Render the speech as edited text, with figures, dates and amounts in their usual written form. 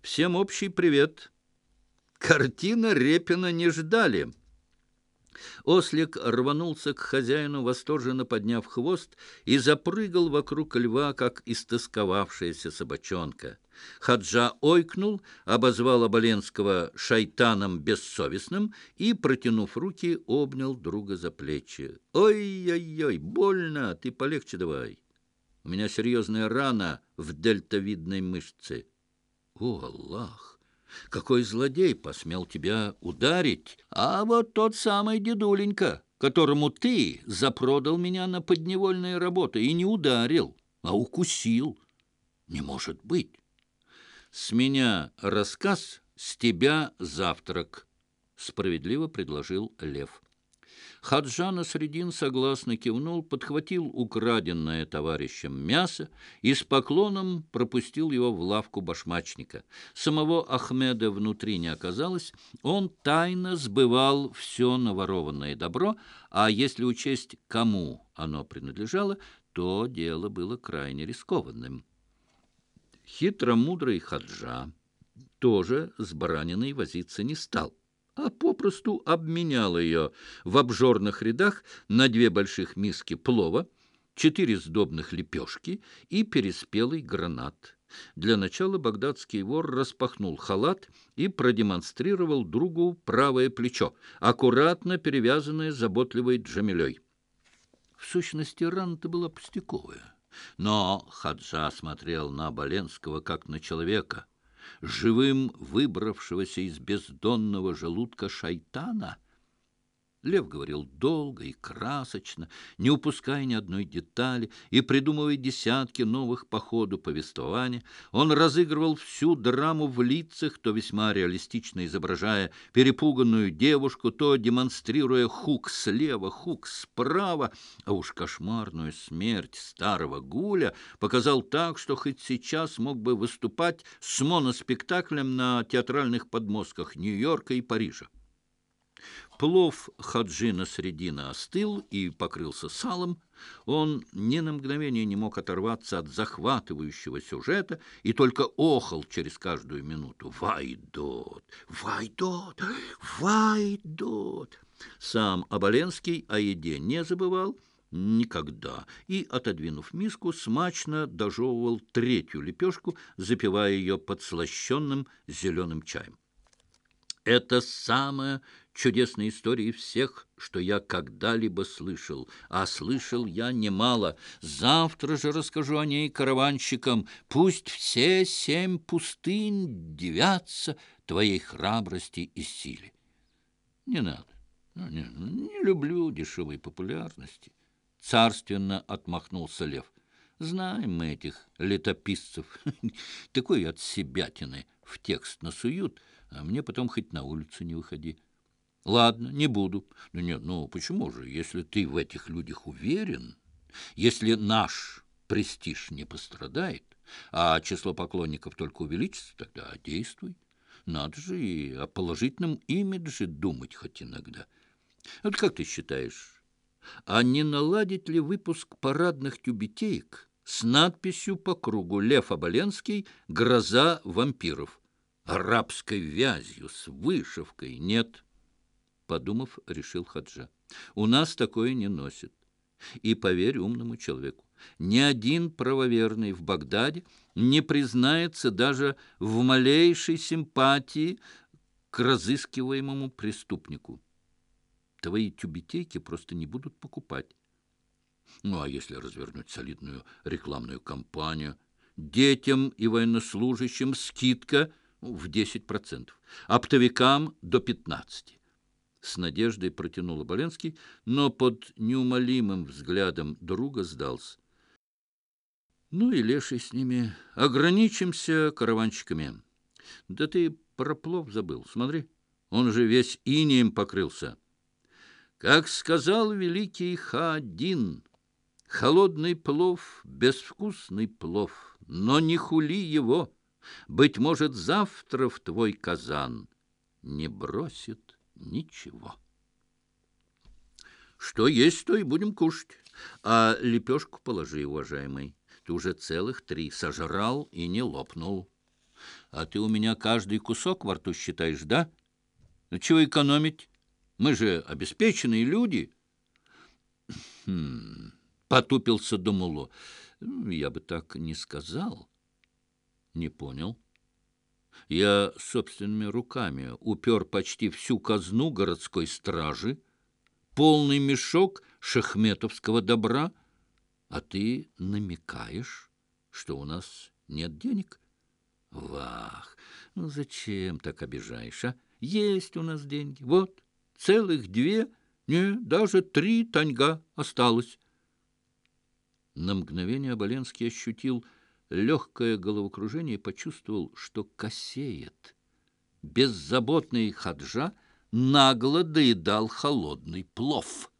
Всем общий привет. Картина Репина не ждали. Ослик рванулся к хозяину, восторженно подняв хвост, и запрыгал вокруг льва, как истосковавшаяся собачонка. Хаджа ойкнул, обозвал Оболенского шайтаном бессовестным и, протянув руки, обнял друга за плечи. «Ой-ой-ой, больно, ты полегче давай. У меня серьезная рана в дельтовидной мышце». «О, Аллах! Какой злодей посмел тебя ударить? А вот тот самый дедуленька, которому ты запродал меня на подневольные работы и не ударил, а укусил. Не может быть. С меня рассказ, с тебя завтрак», — справедливо предложил Лев. Хаджа Насредин согласно кивнул, подхватил украденное товарищем мясо и с поклоном пропустил его в лавку башмачника. Самого Ахмеда внутри не оказалось, он тайно сбывал все наворованное добро, а если учесть, кому оно принадлежало, то дело было крайне рискованным. Хитромудрый Хаджа тоже с бараниной возиться не стал, а попросту обменял ее в обжорных рядах на 2 больших миски плова, 4 сдобных лепешки и переспелый гранат. Для начала багдадский вор распахнул халат и продемонстрировал другу правое плечо, аккуратно перевязанное заботливой Джамилей. В сущности, рана-то была пустяковая, но Хаджа смотрел на Оболенского как на человека, живым выбравшегося из бездонного желудка шайтана. Лев говорил долго и красочно, не упуская ни одной детали и придумывая десятки новых по ходу повествования. Он разыгрывал всю драму в лицах, то весьма реалистично изображая перепуганную девушку, то демонстрируя хук слева, хук справа, а уж кошмарную смерть старого гуля показал так, что хоть сейчас мог бы выступать с моноспектаклем на театральных подмостках Нью-Йорка и Парижа. Плов Хаджи Насредина остыл и покрылся салом. Он ни на мгновение не мог оторваться от захватывающего сюжета и только охал через каждую минуту. «Вайдот! Вайдот! Вайдот!» Сам Оболенский о еде не забывал никогда и, отодвинув миску, смачно дожевывал 3-ю лепешку, запивая ее подслащенным зеленым чаем. «Это самая чудесная история из всех, что я когда-либо слышал. А слышал я немало. Завтра же расскажу о ней караванщикам. Пусть все 7 пустынь дивятся твоей храбрости и силе». «Не надо. Не люблю дешевой популярности», — царственно отмахнулся Лев. «Знаем мы этих летописцев. Такой от себятины в текст насуют, а мне потом хоть на улицу не выходи». «Ладно, не буду». «Ну почему же, если ты в этих людях уверен, если наш престиж не пострадает, а число поклонников только увеличится, тогда действуй. Надо же и о положительном имидже думать хоть иногда. Вот как ты считаешь, а не наладить ли выпуск парадных тюбетеек с надписью по кругу «Лев Оболенский. Гроза вампиров»? Арабской вязью, с вышивкой нет». Подумав, решил Хаджа. «У нас такое не носят. И поверь умному человеку, ни один правоверный в Багдаде не признается даже в малейшей симпатии к разыскиваемому преступнику. Твои тюбетейки просто не будут покупать. Ну, а если развернуть солидную рекламную кампанию? Детям и военнослужащим скидка в 10%, оптовикам до 15%. С надеждой протянул Оболенский, но под неумолимым взглядом друга сдался. «Ну и леший с ними. Ограничимся караванщиками. Да ты про плов забыл. Смотри, он же весь инеем покрылся. Как сказал великий Ха-1, холодный плов — безвкусный плов, но не хули его. Быть может, завтра в твой казан не бросит ничего». «Что есть, то и будем кушать. А лепешку положи, уважаемый. Ты уже целых 3 сожрал и не лопнул». А ты у меня каждый кусок во рту считаешь, да? Ну, чего экономить? Мы же обеспеченные люди. Потупился Думуло. Я бы так не сказал. Не понял. Я собственными руками упер почти всю казну городской стражи, полный мешок шахметовского добра, а ты намекаешь, что у нас нет денег? Вах, ну зачем так обижаешь, а? Есть у нас деньги. Вот, целых 2, не, даже 3 таньга осталось. На мгновение Оболенский ощутил легкое головокружение и почувствовал, что косеет. Беззаботный Хаджа нагло доедал холодный плов.